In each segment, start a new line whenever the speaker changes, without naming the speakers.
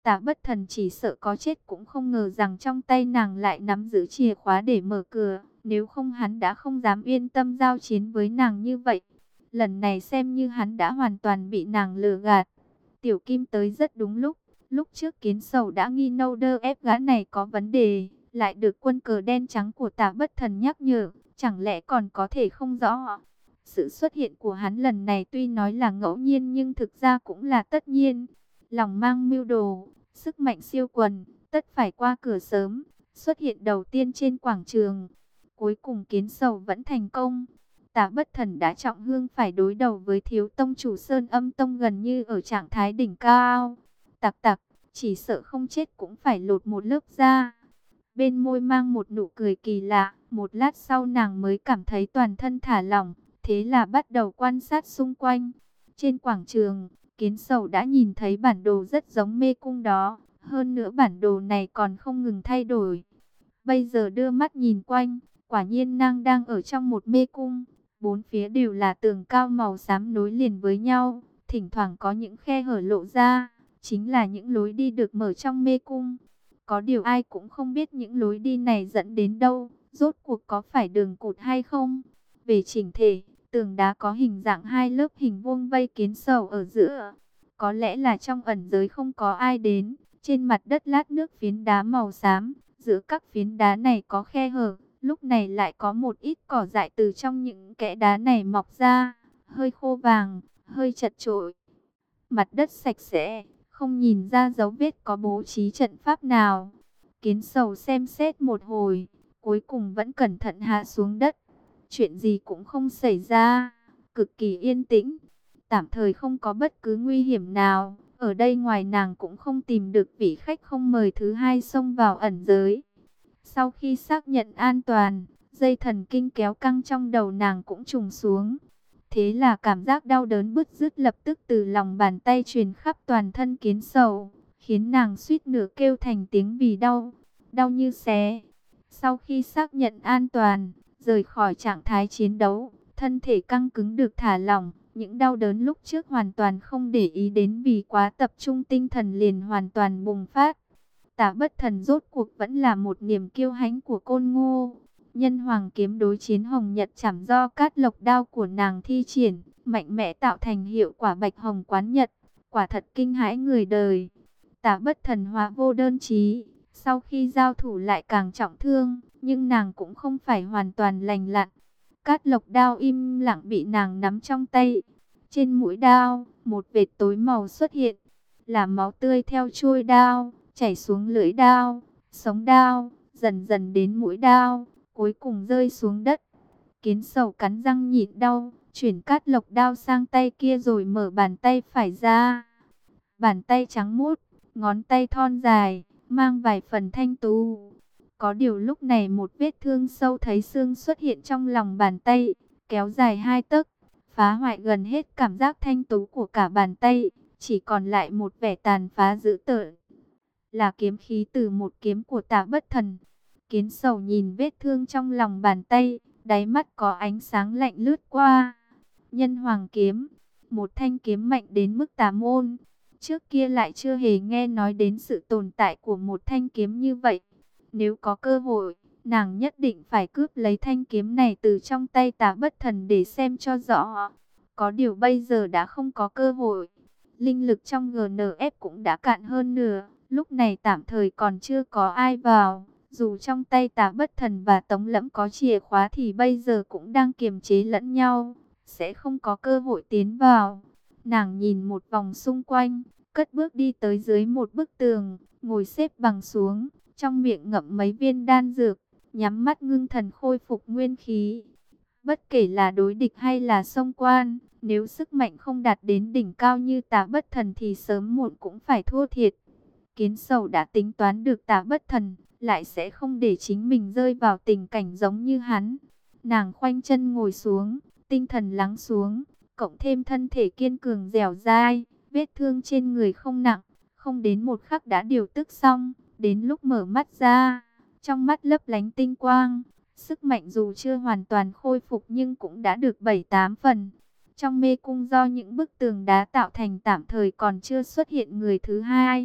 Tạ Bất Thần chỉ sợ có chết cũng không ngờ rằng trong tay nàng lại nắm giữ chìa khóa để mở cửa. Nếu không hắn đã không dám yên tâm giao chiến với nàng như vậy. Lần này xem như hắn đã hoàn toàn bị nàng lừa gạt. Tiểu Kim tới rất đúng lúc. Lúc trước Kiến Sầu đã nghi nâu đơ ép gã này có vấn đề, lại được quân cờ đen trắng của Tạ Bất Thần nhắc nhở, chẳng lẽ còn có thể không rõ. Sự xuất hiện của hắn lần này tuy nói là ngẫu nhiên nhưng thực ra cũng là tất nhiên. Lòng mang mưu đồ, sức mạnh siêu quần, tất phải qua cửa sớm, xuất hiện đầu tiên trên quảng trường. Cuối cùng Kiến Sầu vẫn thành công. Tạ Bất Thần đã trọng thương phải đối đầu với thiếu tông chủ Sơn Âm Tông gần như ở trạng thái đỉnh cao. Tặc tặc, chỉ sợ không chết cũng phải lột một lớp da. Bên môi mang một nụ cười kỳ lạ, một lát sau nàng mới cảm thấy toàn thân thả lỏng, thế là bắt đầu quan sát xung quanh. Trên quảng trường, Kiến Sầu đã nhìn thấy bản đồ rất giống mê cung đó, hơn nữa bản đồ này còn không ngừng thay đổi. Bây giờ đưa mắt nhìn quanh, quả nhiên nàng đang ở trong một mê cung, bốn phía đều là tường cao màu xám nối liền với nhau, thỉnh thoảng có những khe hở lộ ra, chính là những lối đi được mở trong mê cung. Có điều ai cũng không biết những lối đi này dẫn đến đâu, rốt cuộc có phải đường cụt hay không. Về chỉnh thể, tường đá có hình dạng hai lớp hình vuông vây Kiến Sầu ở giữa. Có lẽ là trong ẩn giới không có ai đến, trên mặt đất lát nước phiến đá màu xám, giữa các phiến đá này có khe hở, lúc này lại có một ít cỏ dại từ trong những kẽ đá này mọc ra, hơi khô vàng, hơi chật chội. Mặt đất sạch sẽ, không nhìn ra dấu vết có bố trí trận pháp nào. Kiến Sầu xem xét một hồi, cuối cùng vẫn cẩn thận hạ xuống đất. Chuyện gì cũng không xảy ra, cực kỳ yên tĩnh, tạm thời không có bất cứ nguy hiểm nào. Ở đây ngoài nàng cũng không tìm được vị khách không mời thứ hai xông vào ẩn giới. Sau khi xác nhận an toàn, dây thần kinh kéo căng trong đầu nàng cũng trùng xuống. Thế là cảm giác đau đớn bứt rứt lập tức từ lòng bàn tay truyền khắp toàn thân Kiến Sầu, khiến nàng suýt nửa kêu thành tiếng vì đau, đau như xé. Sau khi xác nhận an toàn, rời khỏi trạng thái chiến đấu, thân thể căng cứng được thả lỏng, những đau đớn lúc trước hoàn toàn không để ý đến vì quá tập trung tinh thần liền hoàn toàn bùng phát. Tạ Bất Thần rốt cuộc vẫn là một niềm kiêu hãnh của Côn Ngô. Nhân hoàng kiếm đối chiến hồng nhật chảm do cát lộc đao của nàng thi triển, mạnh mẽ tạo thành hiệu quả bạch hồng quán nhật, quả thật kinh hãi người đời. Tạ Bất Thần hóa vô đơn chí, sau khi giao thủ lại càng trọng thương, nhưng nàng cũng không phải hoàn toàn lành lặn. Cát lộc đao im lặng bị nàng nắm trong tay. Trên mũi đao, một vệt tối màu xuất hiện, là máu tươi theo chuôi đao chảy xuống lưỡi đao, sống đao, dần dần đến mũi đao, cuối cùng rơi xuống đất. Kiến Sầu cắn răng nhịn đau, chuyển cát lộc đao sang tay kia rồi mở bàn tay phải ra. Bàn tay trắng muốt, ngón tay thon dài, mang vài phần thanh tú. Có điều lúc này một vết thương sâu thấy xương xuất hiện trong lòng bàn tay, kéo dài 2 tấc, phá hoại gần hết cảm giác thanh tú của cả bàn tay, chỉ còn lại một vẻ tàn phá dữ tợn. Là kiếm khí từ một kiếm của Tạ Bất Thần. Kiến Sầu nhìn vết thương trong lòng bàn tay, đáy mắt có ánh sáng lạnh lướt qua. Nhân hoàng kiếm, một thanh kiếm mạnh đến mức tà môn. Trước kia lại chưa hề nghe nói đến sự tồn tại của một thanh kiếm như vậy. Nếu có cơ hội, nàng nhất định phải cướp lấy thanh kiếm này từ trong tay Tạ Bất Thần để xem cho rõ. Có điều bây giờ đã không có cơ hội. Linh lực trong GNF cũng đã cạn hơn nửa. Lúc này tạm thời còn chưa có ai vào. Dù trong tay Tạ Bất Thần và Tống Lẫm có chìa khóa thì bây giờ cũng đang kiềm chế lẫn nhau, sẽ không có cơ hội tiến vào. Nàng nhìn một vòng xung quanh, cất bước đi tới dưới một bức tường, ngồi xếp bằng xuống, trong miệng ngậm mấy viên đan dược, nhắm mắt ngưng thần khôi phục nguyên khí. Bất kể là đối địch hay là xông quan, nếu sức mạnh không đạt đến đỉnh cao như Tạ Bất Thần thì sớm muộn cũng phải thua thiệt. Kiến Sầu đã tính toán được Tạ Bất Thần lại sẽ không để chính mình rơi vào tình cảnh giống như hắn. Nàng khoanh chân ngồi xuống, tinh thần lắng xuống, cộng thêm thân thể kiên cường dẻo dai, vết thương trên người không nặng, không đến một khắc đã điều tức xong. Đến lúc mở mắt ra, trong mắt lấp lánh tinh quang, sức mạnh dù chưa hoàn toàn khôi phục nhưng cũng đã được 7-8 phần. Trong mê cung do những bức tường đá tạo thành tạm thời còn chưa xuất hiện người thứ hai.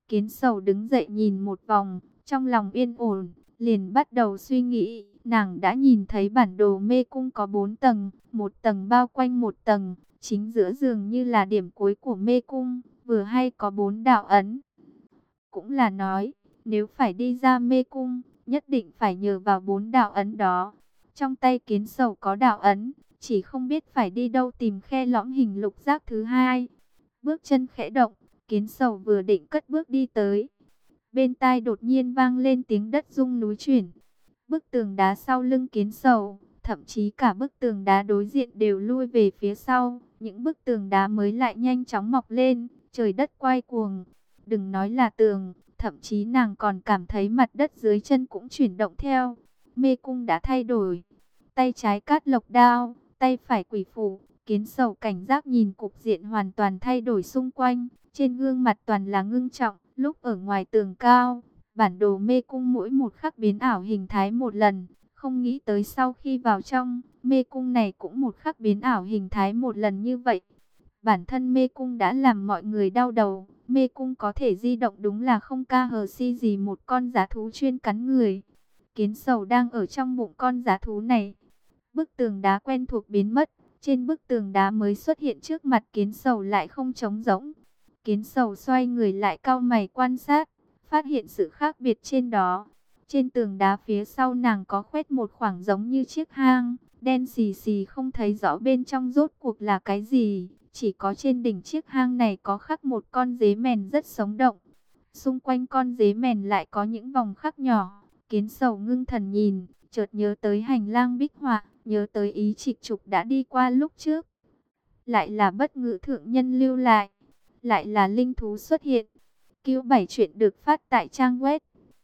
Kiến Sầu đứng dậy nhìn một vòng, trong lòng yên ổn, liền bắt đầu suy nghĩ. Nàng đã nhìn thấy bản đồ mê cung có 4 tầng, một tầng bao quanh một tầng, chính giữa dường như là điểm cuối của mê cung, vừa hay có 4 đạo ấn. Cũng là nói, nếu phải đi ra mê cung, nhất định phải nhờ vào 4 đạo ấn đó. Trong tay Kiến Sầu có đạo ấn, chỉ không biết phải đi đâu tìm khe lõm hình lục giác thứ hai. Bước chân khẽ động, Kiến Sầu vừa định cất bước đi tới. Bên tai đột nhiên vang lên tiếng đất rung núi chuyển. Bức tường đá sau lưng Kiến Sầu, thậm chí cả bức tường đá đối diện đều lui về phía sau. Những bức tường đá mới lại nhanh chóng mọc lên, trời đất quay cuồng. Đừng nói là tường, thậm chí nàng còn cảm thấy mặt đất dưới chân cũng chuyển động theo. Mê cung đã thay đổi. Tay trái cát lộc đao, tay phải quỷ phủ. Kiến Sầu cảnh giác nhìn cục diện hoàn toàn thay đổi xung quanh. Trên gương mặt toàn là ngưng trọng. Lúc ở ngoài tường cao, bản đồ mê cung mỗi một khắc biến ảo hình thái một lần. Không nghĩ tới sau khi vào trong, mê cung này cũng một khắc biến ảo hình thái một lần như vậy. Bản thân mê cung đã làm mọi người đau đầu. Mê cung có thể di động đúng là không ca hờ si gì một con dã thú chuyên cắn người. Kiến Sầu đang ở trong bụng con dã thú này. Bức tường đá quen thuộc biến mất. Trên bức tường đá mới xuất hiện trước mặt Kiến Sầu lại không trống rỗng. Kiến Sầu xoay người lại cau mày quan sát, phát hiện sự khác biệt trên đó. Trên tường đá phía sau nàng có khoét một khoảng giống như chiếc hang, đen xì xì không thấy rõ bên trong rốt cuộc là cái gì. Chỉ có trên đỉnh chiếc hang này có khắc một con dế mèn rất sống động. Xung quanh con dế mèn lại có những vòng khắc nhỏ. Kiến Sầu ngưng thần nhìn, chợt nhớ tới hành lang bích họa, nhớ tới ý Trịch Trục đã đi qua lúc trước. Lại là Bất Ngữ thượng nhân lưu lại, lại là linh thú xuất hiện. Q7 chuyện được phát tại trang web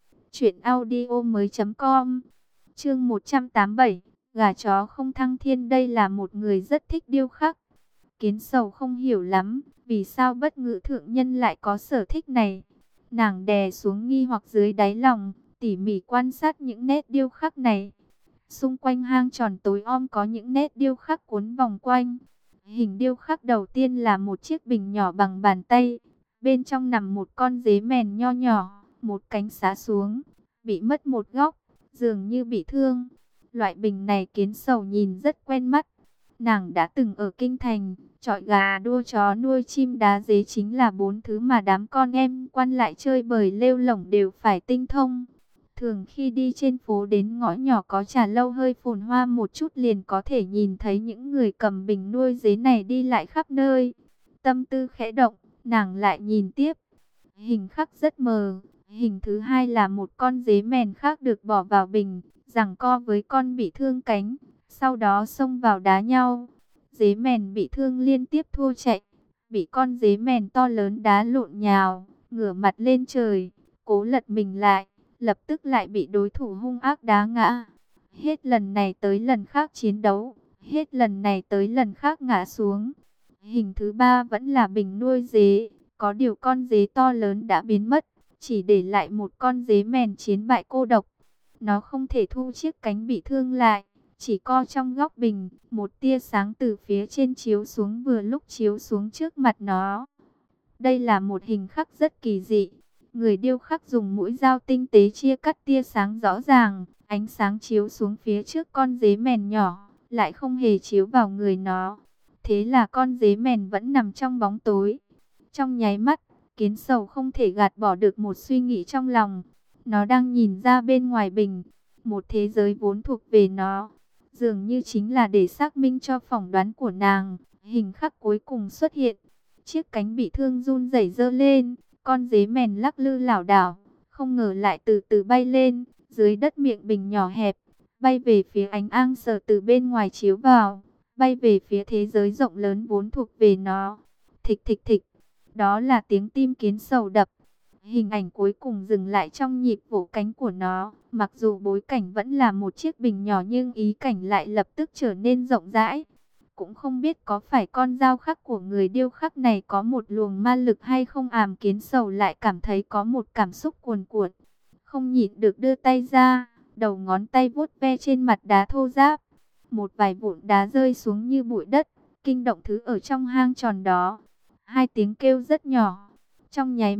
truyệnaudiomoi.com. Chương 187, gà chó không thăng thiên. Đây là một người rất thích điêu khắc. Kiến Sầu không hiểu lắm, vì sao Bất Ngữ thượng nhân lại có sở thích này. Nàng đè xuống nghi hoặc dưới đáy lòng, tỉ mỉ quan sát những nét điêu khắc này. Xung quanh hang tròn tối om có những nét điêu khắc cuốn vòng quanh. Hình điêu khắc đầu tiên là một chiếc bình nhỏ bằng bàn tay. Bên trong nằm một con dế mèn nho nhỏ, một cánh xá xuống, bị mất một góc, dường như bị thương. Loại bình này Kiến Sầu nhìn rất quen mắt. Nàng đã từng ở kinh thành, chọi gà đua chó nuôi chim đá dế chính là 4 thứ mà đám con em quan lại chơi bời lêu lổng đều phải tinh thông. Thường khi đi trên phố đến ngõ nhỏ có trà lâu hơi phồn hoa một chút liền có thể nhìn thấy những người cầm bình nuôi dế này đi lại khắp nơi. Tâm tư khẽ động, nàng lại nhìn tiếp. Hình khắc rất mờ. Hình thứ hai là một con dế mèn khác được bỏ vào bình, giằng co với con bị thương cánh, sau đó xông vào đá nhau. Dế mèn bị thương liên tiếp thua chạy, bị con dế mèn to lớn đá lộn nhào, ngửa mặt lên trời, cố lật mình lại, lập tức lại bị đối thủ hung ác đá ngã. Hết lần này tới lần khác chiến đấu, hết lần này tới lần khác ngã xuống. Hình thứ ba vẫn là bình nuôi dế, có điều con dế to lớn đã biến mất, chỉ để lại một con dế mèn chiến bại cô độc. Nó không thể thu chiếc cánh bị thương lại, chỉ co trong góc bình, một tia sáng từ phía trên chiếu xuống vừa lúc chiếu xuống trước mặt nó. Đây là một hình khắc rất kỳ dị. Người điêu khắc dùng mũi dao tinh tế chia cắt tia sáng rõ ràng, ánh sáng chiếu xuống phía trước con dế mèn nhỏ, lại không hề chiếu vào người nó. Thế là con dế mèn vẫn nằm trong bóng tối. Trong nháy mắt, Kiến Sầu không thể gạt bỏ được một suy nghĩ trong lòng. Nó đang nhìn ra bên ngoài bình, một thế giới vốn thuộc về nó. Dường như chính là để xác minh cho phỏng đoán của nàng. Hình khắc cuối cùng xuất hiện. Chiếc cánh bị thương run rẩy giơ lên. Con dế mèn lắc lư lảo đảo, không ngờ lại từ từ bay lên. Dưới đất miệng bình nhỏ hẹp, bay về phía ánh áng sờ từ bên ngoài chiếu vào. Bay về phía thế giới rộng lớn vốn thuộc về nó. Thịch thịch thịch. Đó là tiếng tim Kiến Sầu đập. Hình ảnh cuối cùng dừng lại trong nhịp vỗ cánh của nó. Mặc dù bối cảnh vẫn là một chiếc bình nhỏ nhưng ý cảnh lại lập tức trở nên rộng rãi. Cũng không biết có phải con dao khắc của người điêu khắc này có một luồng ma lực hay không. Kiến Sầu lại cảm thấy có một cảm xúc cuồn cuộn. Không nhịn được đưa tay ra, đầu ngón tay vuốt ve trên mặt đá thô ráp. Một vài vụn đá rơi xuống như bụi đất, kinh động thứ ở trong hang tròn đó. Hai tiếng kêu rất nhỏ. Trong nháy mắt,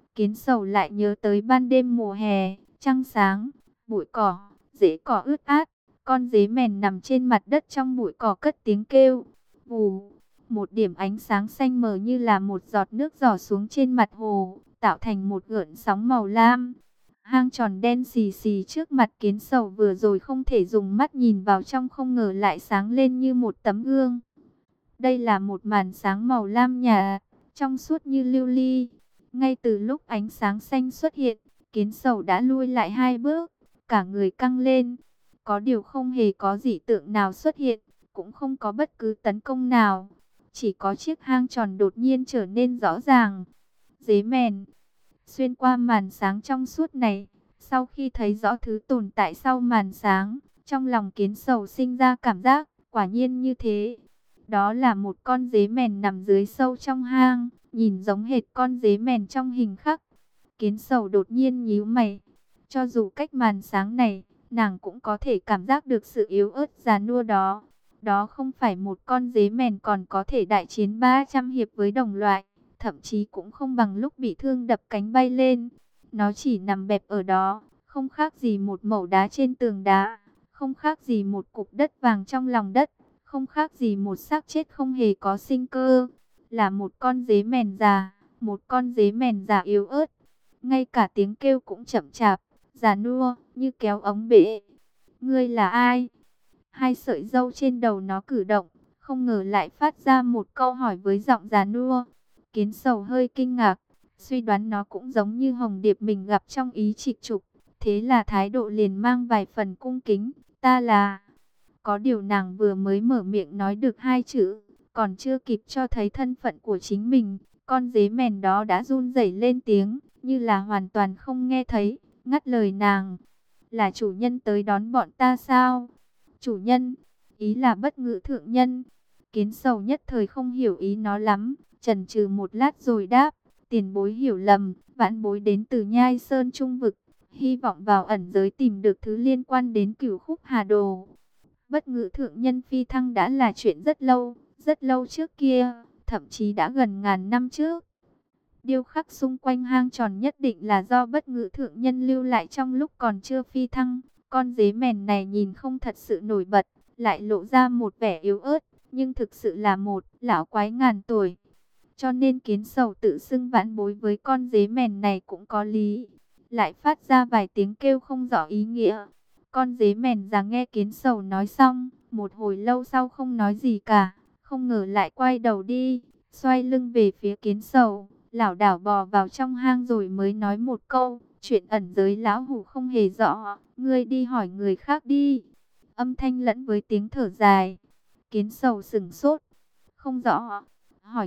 Kiến Sầu lại nhớ tới ban đêm mùa hè, trăng sáng, bụi cỏ, rễ cỏ ướt át. Con dế mèn nằm trên mặt đất trong bụi cỏ cất tiếng kêu. Vù, một điểm ánh sáng xanh mờ như là một giọt nước rỏ xuống trên mặt hồ, tạo thành một gợn sóng màu lam. Hang tròn đen xì xì trước mặt Kiến Sầu vừa rồi không thể dùng mắt nhìn vào trong, không ngờ lại sáng lên như một tấm gương. Đây là một màn sáng màu lam nhạt, trong suốt như lưu ly. Ngay từ lúc ánh sáng xanh xuất hiện, Kiến Sầu đã lui lại 2 bước, cả người căng lên. Có điều không hề có dị tượng nào xuất hiện, cũng không có bất cứ tấn công nào. Chỉ có chiếc hang tròn đột nhiên trở nên rõ ràng. Dế mèn. Xuyên qua màn sáng trong suốt này, sau khi thấy rõ thứ tồn tại sau màn sáng, trong lòng Kiến Sầu sinh ra cảm giác, quả nhiên như thế. Đó là một con dế mèn nằm dưới sâu trong hang, nhìn giống hệt con dế mèn trong hình khắc. Kiến Sầu đột nhiên nhíu mày. Cho dù cách màn sáng này, nàng cũng có thể cảm giác được sự yếu ớt già nua đó. Đó không phải một con dế mèn còn có thể đại chiến 300 hiệp với đồng loại, thậm chí cũng không bằng lúc bị thương đập cánh bay lên. Nó chỉ nằm bẹp ở đó, không khác gì một mẩu đá trên tường đá, không khác gì một cục đất vàng trong lòng đất, không khác gì một xác chết không hề có sinh cơ. Là một con dế mèn già, một con dế mèn già yếu ớt. Ngay cả tiếng kêu cũng chậm chạp, già nua, như kéo ống bể. Ngươi là ai? Hai sợi râu trên đầu nó cử động, không ngờ lại phát ra một câu hỏi với giọng già nua. Kiến Sầu hơi kinh ngạc, suy đoán nó cũng giống như Hồng Điệp mình gặp trong ý trịch trục. Thế là thái độ liền mang vài phần cung kính. Ta là... Có điều nàng vừa mới mở miệng nói được 2 chữ, còn chưa kịp cho thấy thân phận của chính mình, con dế mèn đó đã run rẩy lên tiếng, như là hoàn toàn không nghe thấy, ngắt lời nàng. Là chủ nhân tới đón bọn ta sao? Chủ nhân, ý là Bất Ngự thượng nhân. Kiến Sầu nhất thời không hiểu ý nó lắm, chần chừ một lát rồi đáp, tiền bối hiểu lầm, vãn bối đến từ Nhai Sơn Trung Vực, hy vọng vào ẩn giới tìm được thứ liên quan đến Cửu Khúc Hà Đồ. Bất Ngự thượng nhân phi thăng đã là chuyện rất lâu trước kia, thậm chí đã gần ngàn năm trước. Điêu khắc xung quanh hang tròn nhất định là do Bất Ngự thượng nhân lưu lại trong lúc còn chưa phi thăng. Con dế mèn này nhìn không thật sự nổi bật, lại lộ ra một vẻ yếu ớt, nhưng thực sự là một lão quái ngàn tuổi. Cho nên Kiến Sầu tự xưng vãn bối với con dế mèn này cũng có lý. Lại phát ra vài tiếng kêu không rõ ý nghĩa. Con dế mèn già nghe Kiến Sầu nói xong, một hồi lâu sau không nói gì cả, không ngờ lại quay đầu đi, xoay lưng về phía Kiến Sầu, lảo đảo bò vào trong hang rồi mới nói một câu, chuyện ẩn giới lão hủ không hề rõ, ngươi đi hỏi người khác đi. Âm thanh lẫn với tiếng thở dài. Kiến Sầu sững sốt, không rõ, hỏi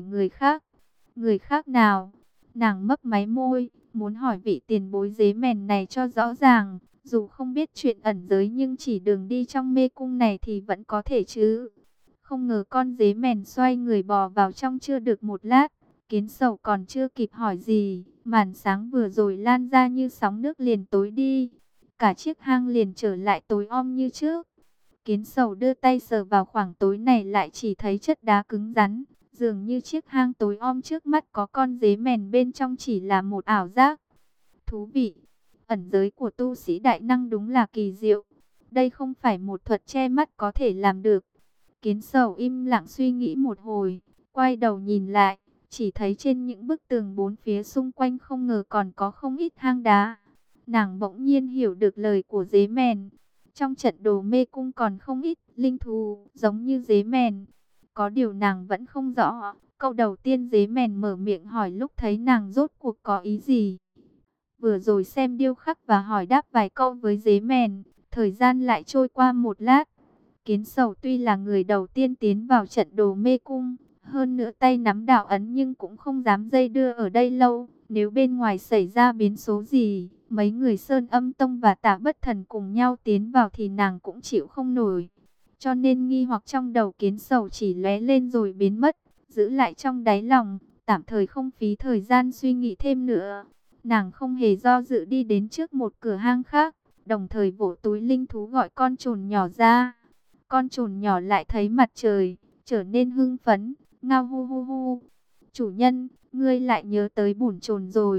người khác nào? Nàng mấp máy môi, muốn hỏi vị tiền bối dế mèn này cho rõ ràng. Dù không biết chuyện ẩn giới nhưng chỉ đường đi trong mê cung này thì vẫn có thể chứ. Không ngờ con dế mèn xoay người bò vào trong chưa được một lát. Kiến Sầu còn chưa kịp hỏi gì, màn sáng vừa rồi lan ra như sóng nước liền tối đi. Cả chiếc hang liền trở lại tối om như trước. Kiến Sầu đưa tay sờ vào khoảng tối này lại chỉ thấy chất đá cứng rắn. Dường như chiếc hang tối om trước mắt có con dế mèn bên trong chỉ là một ảo giác. Thú vị! Ẩn giới của tu sĩ đại năng đúng là kỳ diệu. Đây không phải một thuật che mắt có thể làm được. Kiến Sầu im lặng suy nghĩ một hồi, quay đầu nhìn lại, chỉ thấy trên những bức tường bốn phía xung quanh không ngờ còn có không ít hang đá. Nàng bỗng nhiên hiểu được lời của dế mèn. Trong trận đồ mê cung còn không ít linh thú giống như dế mèn. Có điều nàng vẫn không rõ. Câu đầu tiên dế mèn mở miệng hỏi lúc thấy nàng rốt cuộc có ý gì. Vừa rồi xem điêu khắc và hỏi đáp vài câu với dế mèn, thời gian lại trôi qua một lát. Kiến Sầu tuy là người đầu tiên tiến vào trận đồ mê cung, hơn nữa tay nắm đạo ấn nhưng cũng không dám dây đưa ở đây lâu. Nếu bên ngoài xảy ra biến số gì, mấy người Sơn Âm Tông và Tả Bất Thần cùng nhau tiến vào thì nàng cũng chịu không nổi. Cho nên nghi hoặc trong đầu Kiến Sầu chỉ lóe lên rồi biến mất, giữ lại trong đáy lòng, tạm thời không phí thời gian suy nghĩ thêm nữa. Nàng không hề do dự đi đến trước một cửa hang khác, đồng thời vỗ túi linh thú gọi con trồn nhỏ ra. Con trồn nhỏ lại thấy mặt trời, trở nên hưng phấn, ngao hu hu hu. Chủ nhân, ngươi lại nhớ tới bổn trồn rồi,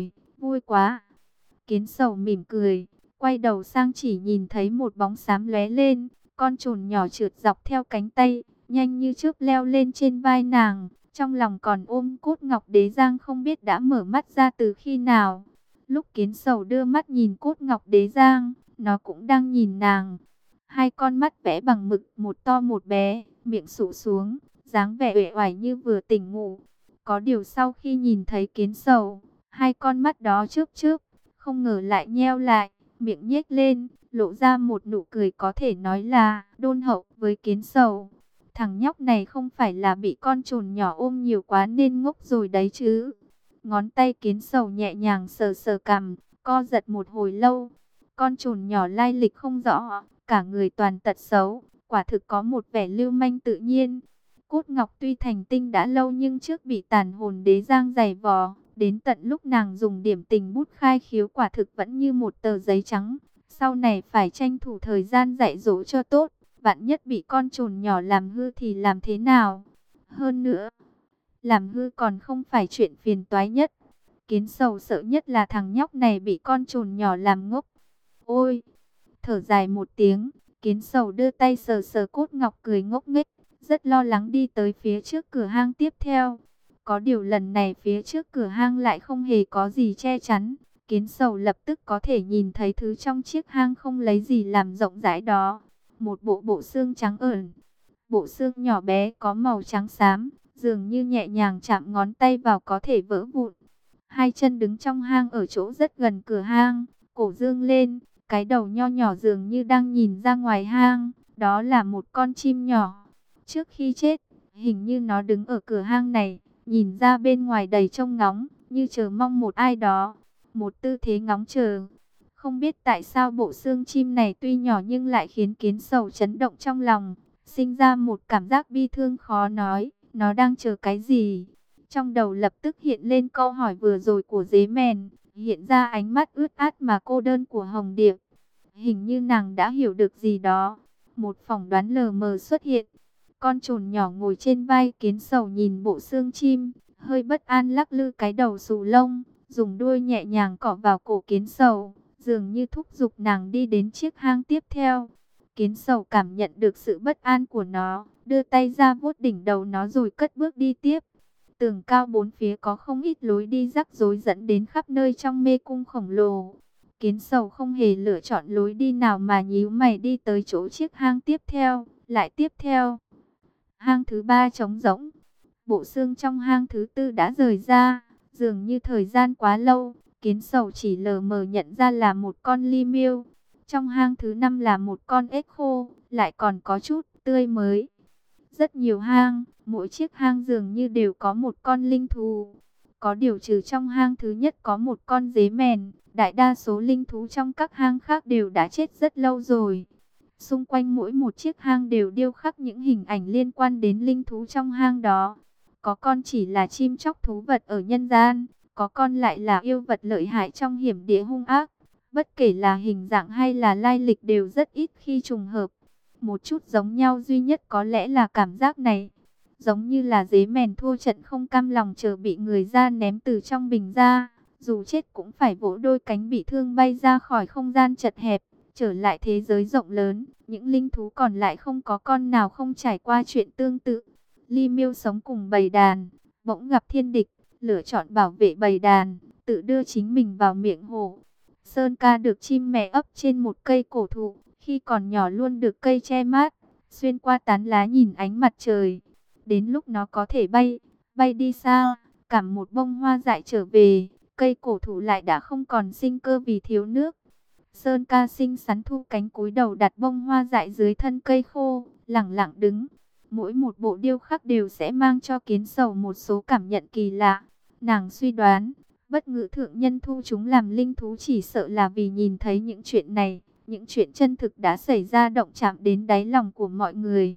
vui quá. Kiến Sầu mỉm cười, quay đầu sang chỉ nhìn thấy một bóng xám lóe lên, con trồn nhỏ trượt dọc theo cánh tay, nhanh như chớp leo lên trên vai nàng, trong lòng còn ôm cốt ngọc đế giang không biết đã mở mắt ra từ khi nào. Lúc Kiến Sầu đưa mắt nhìn cốt ngọc đế giang, nó cũng đang nhìn nàng. Hai con mắt vẽ bằng mực, một to một bé, miệng sụ xuống, dáng vẻ uể oải như vừa tỉnh ngủ. Có điều sau khi nhìn thấy Kiến Sầu, hai con mắt đó chớp chớp, không ngờ lại nheo lại, miệng nhếch lên, lộ ra một nụ cười có thể nói là đôn hậu với Kiến Sầu. Thằng nhóc này không phải là bị con trồn nhỏ ôm nhiều quá nên ngốc rồi đấy chứ. Ngón tay Kiến Sầu nhẹ nhàng sờ sờ cằm, co giật một hồi lâu. Con trồn nhỏ lai lịch không rõ, cả người toàn tật xấu, quả thực có một vẻ lưu manh tự nhiên. Cốt Ngọc tuy thành tinh đã lâu nhưng trước bị tàn hồn đế giang giày vò, đến tận lúc nàng dùng điểm tình bút khai khiếu quả thực vẫn như một tờ giấy trắng. Sau này phải tranh thủ thời gian dạy dỗ cho tốt, vạn nhất bị con trồn nhỏ làm hư thì làm thế nào? Hơn nữa, làm hư còn không phải chuyện phiền toái nhất. Kiến Sầu sợ nhất là thằng nhóc này bị con trồn nhỏ làm ngốc. Ôi! Thở dài một tiếng, Kiến Sầu đưa tay sờ sờ cốt ngọc cười ngốc nghếch, rất lo lắng đi tới phía trước cửa hang tiếp theo. Có điều lần này phía trước cửa hang lại không hề có gì che chắn. Kiến Sầu lập tức có thể nhìn thấy thứ trong chiếc hang không lấy gì làm rộng rãi đó. Một bộ xương trắng ẩn. Bộ xương nhỏ bé có màu trắng xám, dường như nhẹ nhàng chạm ngón tay vào có thể vỡ vụn. Hai chân đứng trong hang ở chỗ rất gần cửa hang, cổ dương lên, cái đầu nho nhỏ dường như đang nhìn ra ngoài hang. Đó là một con chim nhỏ. Trước khi chết, hình như nó đứng ở cửa hang này, nhìn ra bên ngoài đầy trông ngóng, như chờ mong một ai đó. Một tư thế ngóng chờ. Không biết tại sao bộ xương chim này tuy nhỏ nhưng lại khiến Kiến Sầu chấn động trong lòng, sinh ra một cảm giác bi thương khó nói. Nó đang chờ cái gì? Trong đầu lập tức hiện lên câu hỏi vừa rồi của dế mèn, hiện ra ánh mắt ướt át mà cô đơn của Hồng Điệp. Hình như nàng đã hiểu được gì đó. Một phỏng đoán lờ mờ xuất hiện. Con trồn nhỏ ngồi trên vai Kiến Sầu nhìn bộ xương chim, hơi bất an lắc lư cái đầu xù lông, dùng đuôi nhẹ nhàng cọ vào cổ Kiến Sầu, dường như thúc giục nàng đi đến chiếc hang tiếp theo. Kiến Sầu cảm nhận được sự bất an của nó, đưa tay ra vuốt đỉnh đầu nó rồi cất bước đi tiếp. Tường cao bốn phía có không ít lối đi rắc rối dẫn đến khắp nơi trong mê cung khổng lồ. Kiến Sầu không hề lựa chọn lối đi nào mà nhíu mày đi tới chỗ chiếc hang tiếp theo, lại tiếp theo. Hang thứ ba trống rỗng. Bộ xương trong hang thứ tư đã rời ra, dường như thời gian quá lâu, Kiến Sầu chỉ lờ mờ nhận ra là một con li miêu. Trong hang thứ năm là một con ếch khô, lại còn có chút tươi mới. Rất nhiều hang, mỗi chiếc hang dường như đều có một con linh thú. Có điều trừ trong hang thứ nhất có một con dế mèn, đại đa số linh thú trong các hang khác đều đã chết rất lâu rồi. Xung quanh mỗi một chiếc hang đều điêu khắc những hình ảnh liên quan đến linh thú trong hang đó. Có con chỉ là chim chóc thú vật ở nhân gian, có con lại là yêu vật lợi hại trong hiểm địa hung ác. Bất kể là hình dạng hay là lai lịch đều rất ít khi trùng hợp. Một chút giống nhau duy nhất có lẽ là cảm giác này. Giống như là dế mèn thua trận không cam lòng chờ bị người ra ném từ trong bình ra. Dù chết cũng phải vỗ đôi cánh bị thương bay ra khỏi không gian chật hẹp, trở lại thế giới rộng lớn. Những linh thú còn lại không có con nào không trải qua chuyện tương tự. Ly Miêu sống cùng bầy đàn, bỗng gặp thiên địch, lựa chọn bảo vệ bầy đàn, tự đưa chính mình vào miệng hổ. Sơn Ca được chim mẹ ấp trên một cây cổ thụ, khi còn nhỏ luôn được cây che mát, xuyên qua tán lá nhìn ánh mặt trời. Đến lúc nó có thể bay, bay đi xa, cảm một bông hoa dại trở về, cây cổ thụ lại đã không còn sinh cơ vì thiếu nước. Sơn Ca xinh xắn thu cánh cúi đầu đặt bông hoa dại dưới thân cây khô, lẳng lặng đứng. Mỗi một bộ điêu khắc đều sẽ mang cho Kiến Sầu một số cảm nhận kỳ lạ. Nàng suy đoán, Bất Ngữ thượng nhân thu chúng làm linh thú chỉ sợ là vì nhìn thấy những chuyện này, những chuyện chân thực đã xảy ra động chạm đến đáy lòng của mọi người.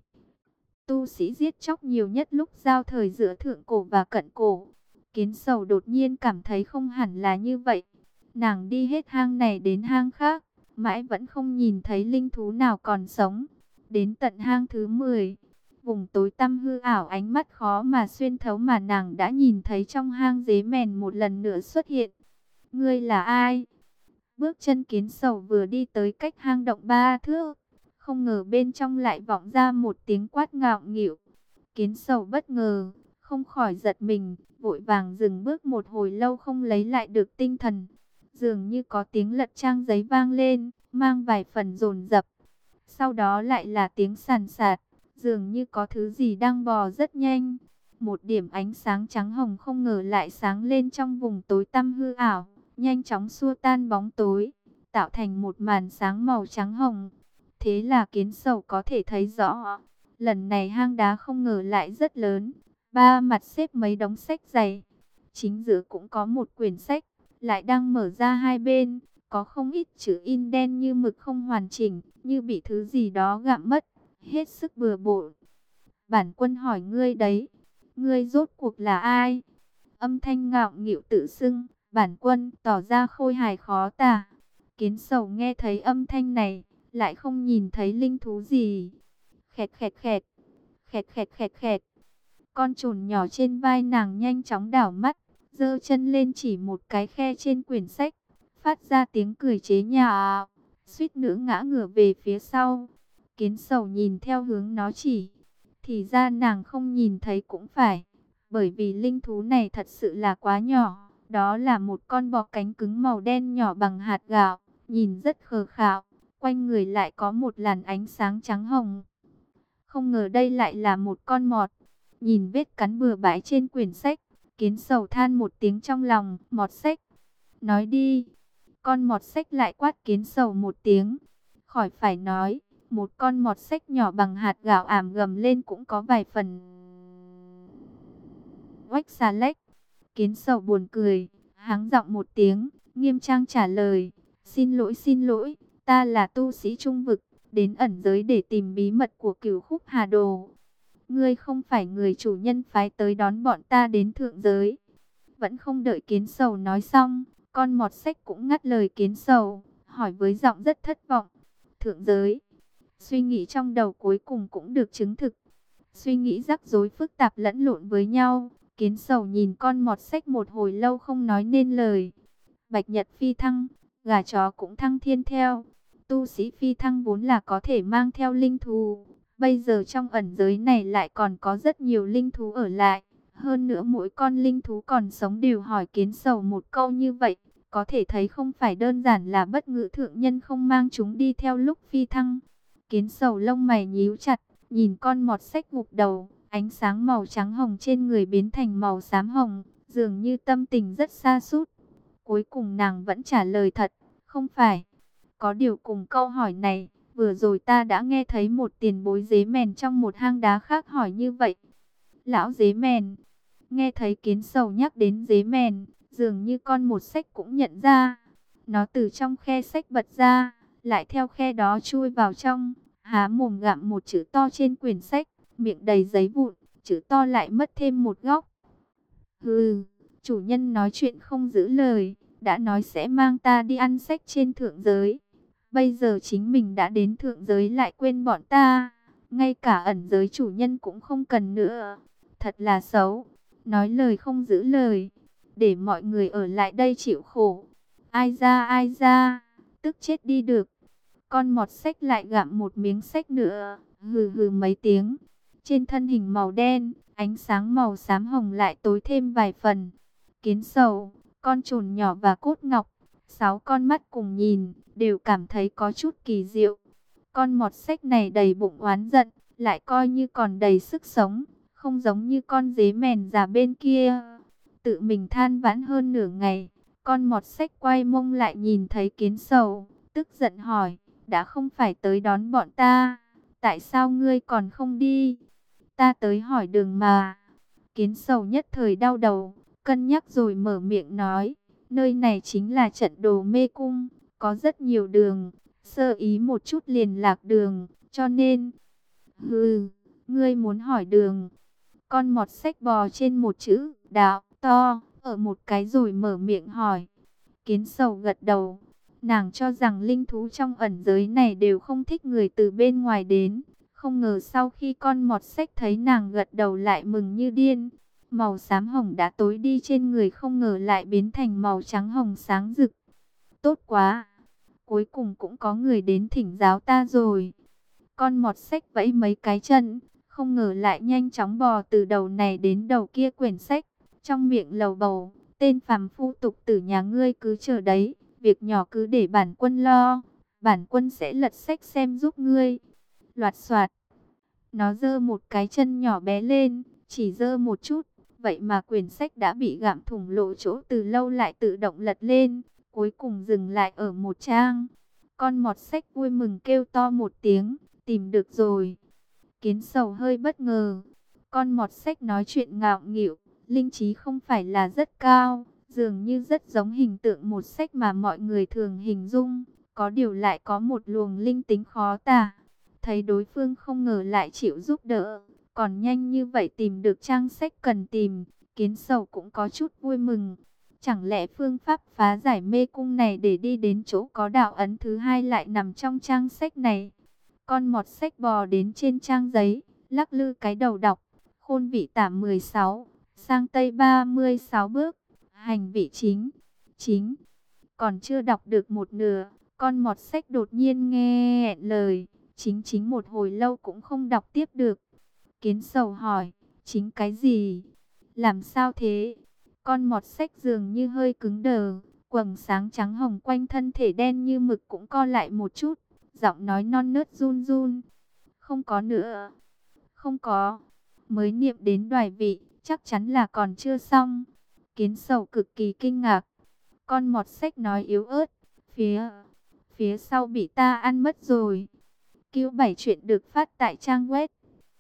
Tu sĩ giết chóc nhiều nhất lúc giao thời giữa thượng cổ và cận cổ. Kiến Sầu đột nhiên cảm thấy không hẳn là như vậy. Nàng đi hết hang này đến hang khác, mãi vẫn không nhìn thấy linh thú nào còn sống. Đến tận hang thứ 10, vùng tối tăm hư ảo ánh mắt khó mà xuyên thấu mà nàng đã nhìn thấy trong hang dế mèn một lần nữa xuất hiện. ngươi là ai? Bước chân Kiến Sầu vừa đi tới cách hang động 3 thước, không ngờ bên trong lại vọng ra một tiếng quát ngạo nghịu. Kiến Sầu bất ngờ, không khỏi giật mình, vội vàng dừng bước một hồi lâu không lấy lại được tinh thần. Dường như có tiếng lật trang giấy vang lên, mang vài phần dồn dập. Sau đó lại là tiếng sàn sạt, dường như có thứ gì đang bò rất nhanh. Một điểm ánh sáng trắng hồng không ngờ lại sáng lên trong vùng tối tăm hư ảo, nhanh chóng xua tan bóng tối, tạo thành một màn sáng màu trắng hồng. Thế là Kiến Sầu có thể thấy rõ, lần này hang đá không ngờ lại rất lớn, ba mặt xếp mấy đống sách dày. Chính giữa cũng có một quyển sách, lại đang mở ra hai bên, có không ít chữ in đen như mực không hoàn chỉnh, như bị thứ gì đó gặm mất, hết sức bừa bộn. Bản quân hỏi ngươi đấy, ngươi rốt cuộc là ai? Âm thanh ngạo nghịu tự xưng, bản quân tỏ ra khôi hài khó tả. Kiến Sầu nghe thấy âm thanh này, lại không nhìn thấy linh thú gì. Khẹt khẹt khẹt, khẹt khẹt khẹt khẹt. Con trồn nhỏ trên vai nàng nhanh chóng đảo mắt, giơ chân lên chỉ một cái khe trên quyển sách, phát ra tiếng cười chế nhạo, suýt nữa ngã ngửa về phía sau. Kiến Sầu nhìn theo hướng nó chỉ, thì ra nàng không nhìn thấy cũng phải, bởi vì linh thú này thật sự là quá nhỏ. Đó là một con bọ cánh cứng màu đen nhỏ bằng hạt gạo, nhìn rất khờ khạo, quanh người lại có một làn ánh sáng trắng hồng. Không ngờ đây lại là một con mọt. Nhìn vết cắn bừa bãi trên quyển sách, Kiến Sầu than một tiếng trong lòng, mọt sách. Nói đi. Con mọt sách lại quát Kiến Sầu một tiếng. Khỏi phải nói, một con mọt sách nhỏ bằng hạt gạo ảm gầm lên cũng có vài phần oách xà lách. Kiến Sầu buồn cười, háng giọng một tiếng, nghiêm trang trả lời. Xin lỗi, ta là tu sĩ trung vực, đến ẩn giới để tìm bí mật của Cửu Khúc Hà Đồ. Ngươi không phải người chủ nhân phái tới đón bọn ta đến thượng giới. Vẫn không đợi Kiến Sầu nói xong, con mọt sách cũng ngắt lời Kiến Sầu, hỏi với giọng rất thất vọng. Thượng giới, suy nghĩ trong đầu cuối cùng cũng được chứng thực. Suy nghĩ rắc rối phức tạp lẫn lộn với nhau, Kiến Sầu nhìn con mọt sách một hồi lâu không nói nên lời. Bạch Nhật phi thăng, gà chó cũng thăng thiên theo. Tu sĩ phi thăng vốn là có thể mang theo linh thú. Bây giờ trong ẩn giới này lại còn có rất nhiều linh thú ở lại. Hơn nữa mỗi con linh thú còn sống đều hỏi Kiến Sầu một câu như vậy. Có thể thấy không phải đơn giản là bất ngữ thượng nhân không mang chúng đi theo lúc phi thăng. Kiến Sầu lông mày nhíu chặt, nhìn con mọt sách gục đầu. Ánh sáng màu trắng hồng trên người biến thành màu xám hồng, dường như tâm tình rất sa sút. Cuối cùng nàng vẫn trả lời thật, không phải. Có điều cùng câu hỏi này, vừa rồi ta đã nghe thấy một tiền bối dế mèn trong một hang đá khác hỏi như vậy. Lão dế mèn, nghe thấy Kiến Sầu nhắc đến dế mèn, dường như con một sách cũng nhận ra. Nó từ trong khe sách bật ra, lại theo khe đó chui vào trong, há mồm gặm một chữ to trên quyển sách, miệng đầy giấy vụn, chữ to lại mất thêm một góc. Hừ, chủ nhân nói chuyện không giữ lời, đã nói sẽ mang ta đi ăn sách trên thượng giới. Bây giờ chính mình đã đến thượng giới lại quên bọn ta, ngay cả ẩn giới chủ nhân cũng không cần nữa. Thật là xấu, nói lời không giữ lời, để mọi người ở lại đây chịu khổ. Ai ra, tức chết đi được. Con mọt sách lại gặm một miếng sách nữa, hừ hừ mấy tiếng. Trên thân hình màu đen, ánh sáng màu xám hồng lại tối thêm vài phần. Kiến Sầu, con trồn nhỏ và Cốt Ngọc, 6 con mắt cùng nhìn, đều cảm thấy có chút kỳ diệu. Con mọt sách này đầy bụng oán giận, lại coi như còn đầy sức sống, không giống như con dế mèn già bên kia. Tự mình than vãn hơn nửa ngày, con mọt sách quay mông lại nhìn thấy Kiến Sầu, tức giận hỏi, đã không phải tới đón bọn ta, tại sao ngươi còn không đi? Ta tới hỏi đường mà. Kiến Sầu nhất thời đau đầu, cân nhắc rồi mở miệng nói, nơi này chính là trận đồ mê cung, có rất nhiều đường, sơ ý một chút liền lạc đường, cho nên... Hừ, ngươi muốn hỏi đường. Con mọt sách bò trên một chữ đạo to, ở một cái rồi mở miệng hỏi. Kiến Sầu gật đầu, nàng cho rằng linh thú trong ẩn giới này đều không thích người từ bên ngoài đến. Không ngờ sau khi con mọt sách thấy nàng gật đầu lại mừng như điên. Màu xám hồng đã tối đi trên người không ngờ lại biến thành màu trắng hồng sáng rực. Tốt quá, cuối cùng cũng có người đến thỉnh giáo ta rồi. Con mọt xách vẫy mấy cái chân, không ngờ lại nhanh chóng bò từ đầu này đến đầu kia quyển sách. Trong miệng lầu bầu, tên phàm phu tục tử nhà ngươi cứ chờ đấy, việc nhỏ cứ để bản quân lo, bản quân sẽ lật sách xem giúp ngươi. Loạt soạt, nó giơ một cái chân nhỏ bé lên, chỉ giơ một chút, vậy mà quyển sách đã bị gặm thủng lỗ chỗ từ lâu lại tự động lật lên, cuối cùng dừng lại ở một trang. Con mọt xách vui mừng kêu to một tiếng, tìm được rồi. Kiến Sầu hơi bất ngờ. Con mọt xách nói chuyện ngạo nghịu, linh trí không phải là rất cao, dường như rất giống hình tượng một sách mà mọi người thường hình dung, có điều lại có một luồng linh tính khó tả. Thấy đối phương không ngờ lại chịu giúp đỡ, còn nhanh như vậy tìm được trang sách cần tìm, Kiến Sầu cũng có chút vui mừng. Chẳng lẽ phương pháp phá giải mê cung này để đi đến chỗ có đạo ấn thứ hai lại nằm trong trang sách này? Con mọt xách bò đến trên trang giấy, lắc lư cái đầu đọc, khôn vị tả 16, sang tây 36 bước, hành vị chính, chính. Còn chưa đọc được một nửa, con mọt xách đột nhiên nghe nghẹn lời, chính chính một hồi lâu cũng không đọc tiếp được. Kiến Sầu hỏi, chính cái gì? Làm sao thế? Con mọt xách dường như hơi cứng đờ, quầng sáng trắng hồng quanh thân thể đen như mực cũng co lại một chút, giọng nói non nớt run run. Không có nữa, không có, mới niệm đến đoài vị, chắc chắn là còn chưa xong. Kiến Sầu cực kỳ kinh ngạc. Con mọt xách nói yếu ớt, phía sau bị ta ăn mất rồi. Cứu 7 chuyện được phát tại trang web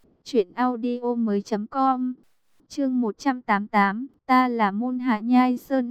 truyệnaudiomoi.com. Chương 188, ta là môn hạ nhai sơn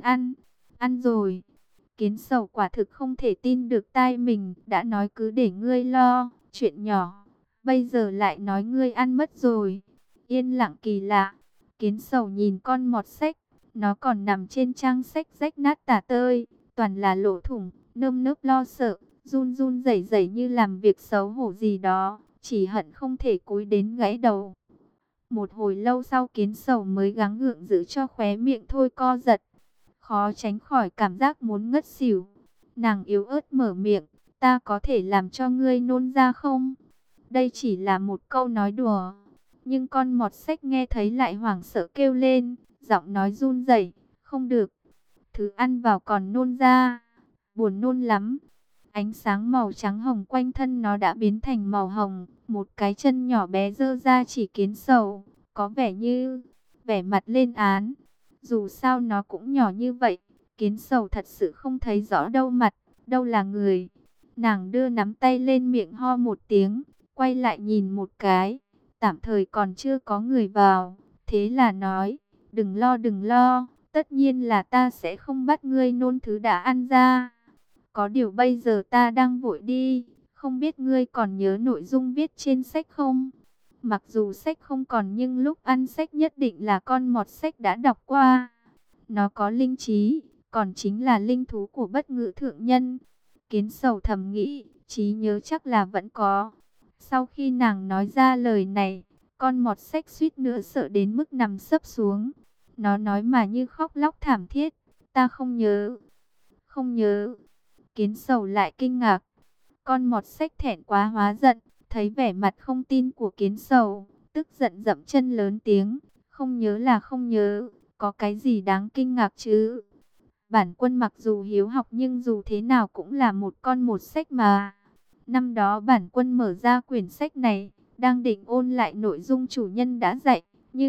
ăn rồi. Kiến Sầu quả thực không thể tin được tai mình, đã nói cứ để ngươi lo, chuyện nhỏ, bây giờ lại nói ngươi ăn mất rồi. Yên lặng kỳ lạ. Kiến Sầu nhìn con mọt xách, nó còn nằm trên trang sách rách nát tả tơi, toàn là lỗ thủng, nơm nớp lo sợ, run run rẩy rẩy như làm việc xấu hổ gì đó, chỉ hận không thể cúi đến gãy đầu. Một hồi lâu sau Kiến Sầu mới gắng gượng giữ cho khóe miệng thôi co giật, khó tránh khỏi cảm giác muốn ngất xỉu. Nàng yếu ớt mở miệng, ta có thể làm cho ngươi nôn ra không? Đây chỉ là một câu nói đùa, nhưng con mọt xách nghe thấy lại hoảng sợ kêu lên, giọng nói run rẩy, không được, thứ ăn vào còn nôn ra, buồn nôn lắm. Ánh sáng màu trắng hồng quanh thân nó đã biến thành màu hồng, một cái chân nhỏ bé giơ ra chỉ Kiến Sầu, có vẻ như vẻ mặt lên án. Dù sao nó cũng nhỏ như vậy, Kiến Sầu thật sự không thấy rõ đâu mặt, đâu là người. Nàng đưa nắm tay lên miệng ho một tiếng, quay lại nhìn một cái, tạm thời còn chưa có người vào, thế là nói, đừng lo, tất nhiên là ta sẽ không bắt ngươi nôn thứ đã ăn ra. Có điều bây giờ ta đang vội đi, không biết ngươi còn nhớ nội dung viết trên sách không? Mặc dù sách không còn nhưng lúc ăn sách nhất định là con mọt sách đã đọc qua. Nó có linh trí, còn chính là linh thú của bất ngữ thượng nhân. Kiến Sầu thầm nghĩ, trí nhớ chắc là vẫn có. Sau khi nàng nói ra lời này, con mọt xách suýt nữa sợ đến mức nằm sấp xuống. Nó nói mà như khóc lóc thảm thiết, ta không nhớ, không nhớ. Kiến Sầu lại kinh ngạc, con mọt xách thẹn quá hóa giận, thấy vẻ mặt không tin của Kiến Sầu, tức giận dậm chân lớn tiếng, không nhớ là không nhớ, có cái gì đáng kinh ngạc chứ? Bản quân mặc dù hiếu học nhưng dù thế nào cũng là một con một sách mà. Năm đó bản quân mở ra quyển sách này, đang định ôn lại nội dung chủ nhân đã dạy,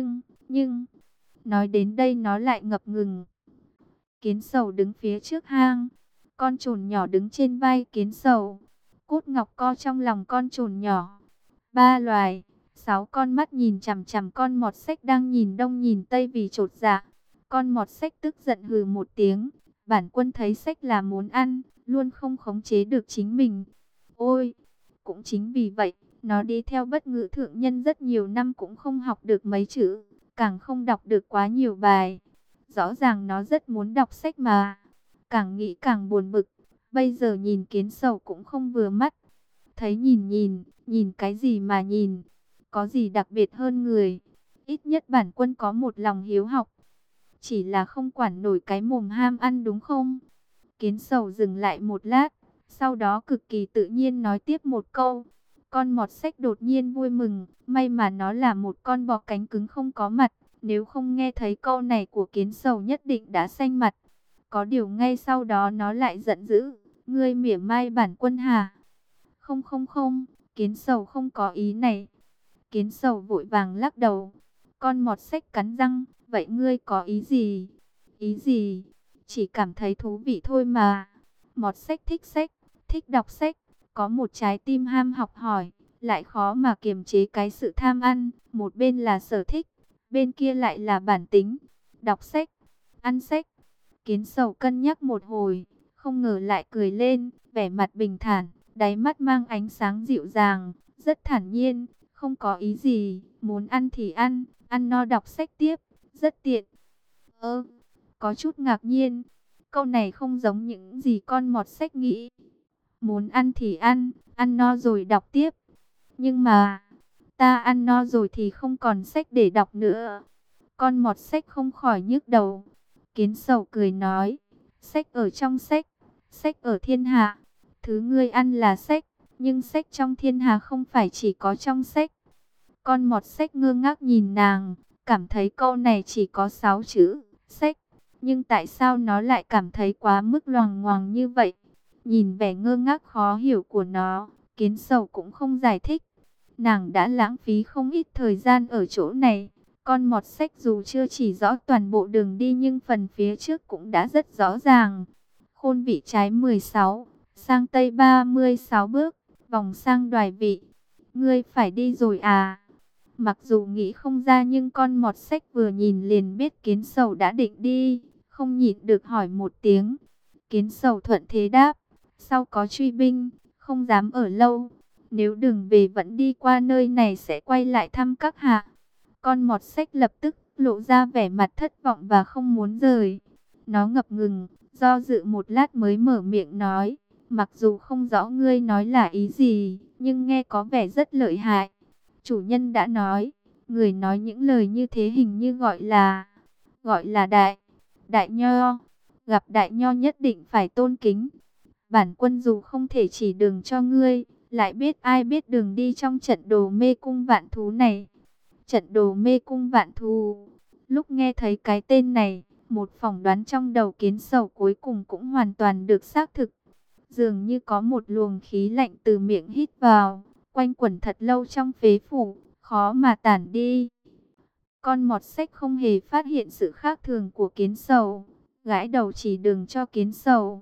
nhưng, nói đến đây nó lại ngập ngừng. Kiến Sầu đứng phía trước hang, con trồn nhỏ đứng trên vai Kiến Sầu, cốt ngọc co trong lòng con trồn nhỏ. Ba loài, 6 con mắt nhìn chằm chằm con mọt xách đang nhìn đông nhìn tây vì chột dạ. Con mọt xách tức giận hừ một tiếng, bản quân thấy sách là muốn ăn, luôn không khống chế được chính mình. Ôi, cũng chính vì vậy, nó đi theo bất ngữ thượng nhân rất nhiều năm cũng không học được mấy chữ, càng không đọc được quá nhiều bài. Rõ ràng nó rất muốn đọc sách mà, càng nghĩ càng buồn bực, bây giờ nhìn Kiến Sầu cũng không vừa mắt. Thấy nhìn cái gì mà nhìn, có gì đặc biệt hơn người. Ít nhất bản quân có một lòng hiếu học. Chỉ là không quản nổi cái mồm ham ăn đúng không? Kiến Sầu dừng lại một lát, sau đó cực kỳ tự nhiên nói tiếp một câu. Con mọt xách đột nhiên vui mừng, may mà nó là một con bọ cánh cứng không có mặt. Nếu không nghe thấy câu này của Kiến Sầu nhất định đã xanh mặt. Có điều ngay sau đó nó lại giận dữ. Ngươi mỉa mai bản quân hả? Không không không, Kiến Sầu không có ý này. Kiến Sầu vội vàng lắc đầu. Con mọt xách cắn răng, vậy ngươi có ý gì? Ý gì? Chỉ cảm thấy thú vị thôi mà. Mọt sách, thích đọc sách, có một trái tim ham học hỏi, lại khó mà kiềm chế cái sự tham ăn. Một bên là sở thích, bên kia lại là bản tính. Đọc sách, ăn sách. Kiến Sầu cân nhắc một hồi, không ngờ lại cười lên, vẻ mặt bình thản, đáy mắt mang ánh sáng dịu dàng, rất thản nhiên, không có ý gì, muốn ăn thì ăn, ăn no đọc sách tiếp, rất tiện. Có chút ngạc nhiên, câu này không giống những gì con mọt sách nghĩ. Muốn ăn thì ăn no rồi đọc tiếp. Nhưng mà, ta ăn no rồi thì không còn sách để đọc nữa. Con mọt sách không khỏi nhức đầu. Kiến Sầu cười nói, sách ở trong sách ở thiên hạ. Thứ ngươi ăn là sách, nhưng sách trong thiên hạ không phải chỉ có trong sách. Con mọt sách ngơ ngác nhìn nàng, cảm thấy câu này chỉ có 6 chữ, sách. Nhưng tại sao nó lại cảm thấy quá mức loằng ngoằng như vậy? Nhìn vẻ ngơ ngác khó hiểu của nó, Kiến Sầu cũng không giải thích. Nàng đã lãng phí không ít thời gian ở chỗ này. Con mọt sách dù chưa chỉ rõ toàn bộ đường đi nhưng phần phía trước cũng đã rất rõ ràng. Khôn vị trái 16, sang tây 36 bước, vòng sang Đoài Vị. Ngươi phải đi rồi à? Mặc dù nghĩ không ra nhưng con mọt sách vừa nhìn liền biết Kiến Sầu đã định đi, không nhịn được hỏi một tiếng. Kiến Sầu thuận thế đáp, sau có truy binh, không dám ở lâu. Nếu đường về vẫn đi qua nơi này sẽ quay lại thăm các hạ. Con mọt sách lập tức lộ ra vẻ mặt thất vọng và không muốn rời. Nó ngập ngừng, do dự một lát mới mở miệng nói, mặc dù không rõ ngươi nói là ý gì, nhưng nghe có vẻ rất lợi hại. Chủ nhân đã nói, người nói những lời như thế hình như gọi là đại nho. Gặp đại nho nhất định phải tôn kính. Bản quân dù không thể chỉ đường cho ngươi, lại biết ai biết đường đi trong trận đồ mê cung vạn thú này. Trận đồ mê cung vạn thú. Lúc nghe thấy cái tên này, một phỏng đoán trong đầu Kiến Sầu cuối cùng cũng hoàn toàn được xác thực. Dường như có một luồng khí lạnh từ miệng hít vào, quanh quẩn thật lâu trong phế phủ, khó mà tản đi. Con mọt sách không hề phát hiện sự khác thường của Kiến Sầu, gãi đầu chỉ đường cho Kiến Sầu.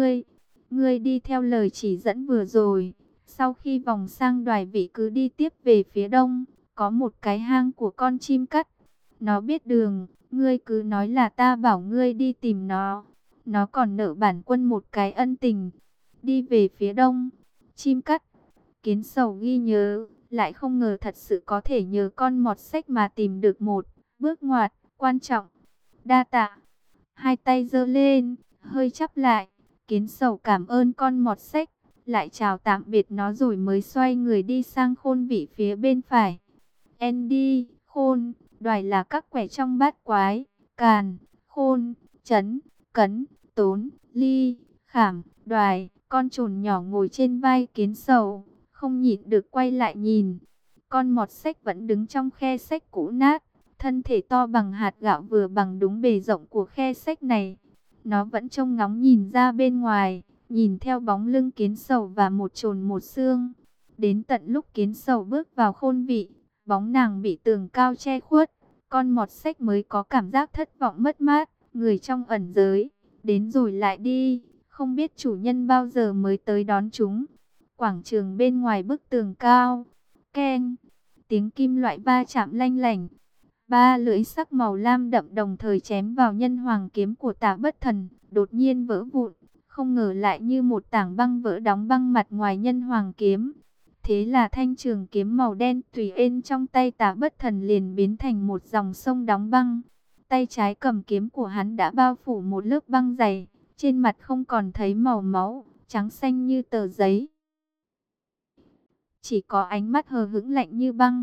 Ngươi đi theo lời chỉ dẫn vừa rồi, sau khi vòng sang Đoài Vị cứ đi tiếp về phía đông, có một cái hang của con chim cắt. Nó biết đường, ngươi cứ nói là ta bảo ngươi đi tìm nó. Nó còn nợ bản quân một cái ân tình. Đi về phía đông, chim cắt. Kiến Sầu ghi nhớ, lại không ngờ thật sự có thể nhờ con mọt sách mà tìm được một bước ngoặt quan trọng. Đa tạ. Hai tay giơ lên, hơi chắp lại. Kiến Sầu cảm ơn con mọt sách, lại chào tạm biệt nó rồi mới xoay người đi sang khôn vị phía bên phải. Andy, khôn, Đoài là các quẻ trong bát quái, càn, khôn, trấn, cấn, tốn, ly, khảm, Đoài. Con trồn nhỏ ngồi trên vai Kiến Sầu, không nhịn được quay lại nhìn. Con mọt sách vẫn đứng trong khe sách cũ nát, thân thể to bằng hạt gạo vừa bằng đúng bề rộng của khe sách này. Nó vẫn trông ngóng nhìn ra bên ngoài, nhìn theo bóng lưng Kiến Sầu và một chồn một xương. Đến tận lúc Kiến Sầu bước vào khôn vị, bóng nàng bị tường cao che khuất, con mọt sách mới có cảm giác thất vọng mất mát. Người trong ẩn giới, đến rồi lại đi, không biết chủ nhân bao giờ mới tới đón chúng. Quảng trường bên ngoài bức tường cao, keng, tiếng kim loại va chạm lanh lảnh. Ba lưỡi sắc màu lam đậm đồng thời chém vào nhân hoàng kiếm của Tả Bất Thần, đột nhiên vỡ vụn, không ngờ lại như một tảng băng vỡ đóng băng mặt ngoài nhân hoàng kiếm. Thế là thanh trường kiếm màu đen tùy ên trong tay Tả Bất Thần liền biến thành một dòng sông đóng băng. Tay trái cầm kiếm của hắn đã bao phủ một lớp băng dày, trên mặt không còn thấy màu máu, trắng xanh như tờ giấy. Chỉ có ánh mắt hờ hững lạnh như băng.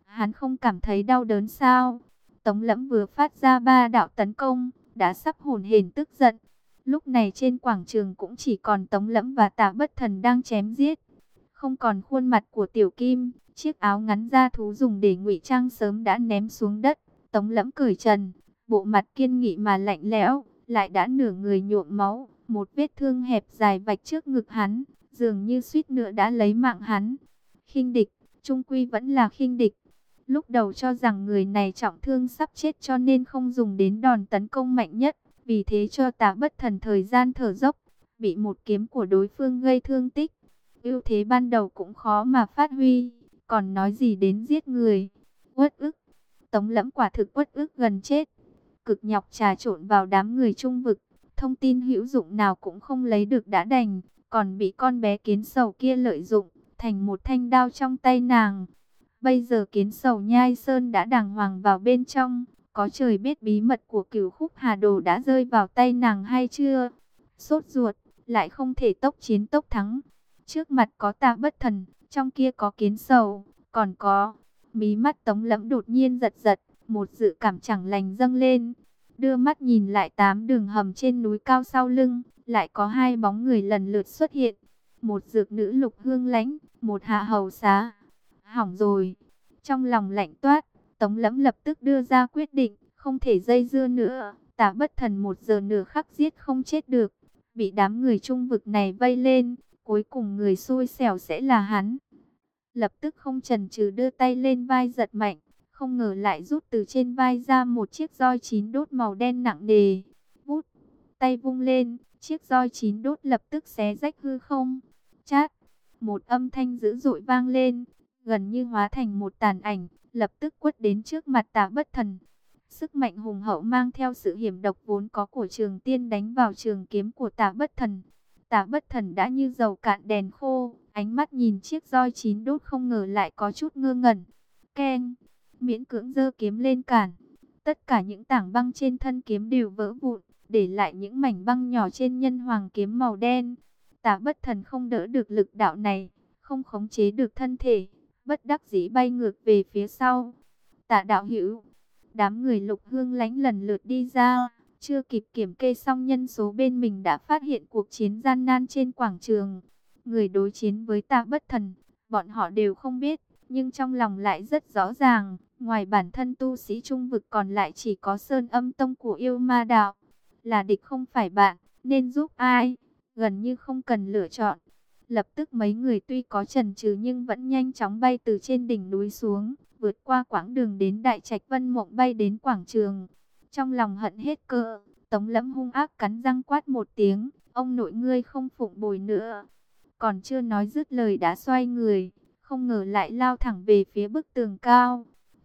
Hắn không cảm thấy đau đớn sao? Tống Lẫm vừa phát ra 3 đạo tấn công, đã sắp hổn hển tức giận. Lúc này trên quảng trường cũng chỉ còn Tống Lẫm và Tạ Bất Thần đang chém giết. Không còn khuôn mặt của Tiểu Kim, chiếc áo ngắn da thú dùng để ngụy trang sớm đã ném xuống đất. Tống Lẫm cởi trần, bộ mặt kiên nghị mà lạnh lẽo, lại đã nửa người nhuộm máu, một vết thương hẹp dài vạch trước ngực hắn, dường như suýt nữa đã lấy mạng hắn. Khinh địch, chung quy vẫn là khinh địch. Lúc đầu cho rằng người này trọng thương sắp chết cho nên không dùng đến đòn tấn công mạnh nhất, vì thế cho Tạ Bất Thần thời gian thở dốc, bị một kiếm của đối phương gây thương tích. Ưu thế ban đầu cũng khó mà phát huy, còn nói gì đến giết người. Uất ức, Tống Lẫm quả thực uất ức gần chết. Cực nhọc trà trộn vào đám người trung vực, thông tin hữu dụng nào cũng không lấy được đã đành, còn bị con bé kiến sầu kia lợi dụng, thành một thanh đao trong tay nàng. Bây giờ kiến sầu nhai sơn đã đàng hoàng vào bên trong, có trời biết bí mật của Cửu Khúc Hà Đồ đã rơi vào tay nàng hay chưa. Sốt ruột, lại không thể tốc chiến tốc thắng. Trước mặt có Tạ Bất Thần, trong kia có kiến sầu, còn có... Mí mắt Tống Lẫm đột nhiên giật giật, một dự cảm chẳng lành dâng lên. Đưa mắt nhìn lại 8 đường hầm trên núi cao sau lưng, lại có 2 bóng người lần lượt xuất hiện. Một dược nữ Lục Hương Lãnh, một hạ hầu xá. Hỏng rồi. Trong lòng lạnh toát, Tống Lẫm lập tức đưa ra quyết định, không thể dây dưa nữa. Tạ Bất Thần 1 giờ nửa khắc giết không chết được, bị đám người trung vực này vây lên, cuối cùng người xui xẻo sẽ là hắn. Lập tức không chần chừ đưa tay lên vai giật mạnh, không ngờ lại rút từ trên vai ra một chiếc roi 9 đốt màu đen nặng nề. Vút, tay vung lên, chiếc roi 9 đốt lập tức xé rách hư không. Chát, một âm thanh dữ dội vang lên, gần như hóa thành một tàn ảnh, lập tức quất đến trước mặt Tạ Bất Thần. Sức mạnh hùng hậu mang theo sự hiểm độc vốn có của Trường Tiên đánh vào trường kiếm của Tạ Bất Thần. Tạ Bất Thần đã như dầu cạn đèn khô, ánh mắt nhìn chiếc roi 9 đốt không ngờ lại có chút ngơ ngẩn. Keng, miễn cưỡng giơ kiếm lên cản. Tất cả những tảng băng trên thân kiếm đều vỡ vụn, để lại những mảnh băng nhỏ trên nhân hoàng kiếm màu đen. Tạ Bất Thần không đỡ được lực đạo này, không khống chế được thân thể, bất đắc dĩ bay ngược về phía sau. Tạ đạo hữu, đám người Lục Hương Lãnh lần lượt đi ra, chưa kịp kiểm kê xong nhân số bên mình đã phát hiện cuộc chiến gian nan trên quảng trường. Người đối chiến với Tạ Bất Thần, bọn họ đều không biết, nhưng trong lòng lại rất rõ ràng. Ngoài bản thân tu sĩ trung vực còn lại chỉ có Sơn Âm Tông của Yêu Ma Đạo. Là địch không phải bạn, nên giúp ai, gần như không cần lựa chọn. Lập tức mấy người tuy có chần chừ nhưng vẫn nhanh chóng bay từ trên đỉnh núi xuống, vượt qua quãng đường đến Đại Trạch Vân Mộng bay đến quảng trường. Trong lòng hận hết cỡ, Tống Lẫm hung ác cắn răng quát một tiếng, ông nội ngươi không phụng bồi nữa. Còn chưa nói dứt lời đã xoay người, không ngờ lại lao thẳng về phía bức tường cao.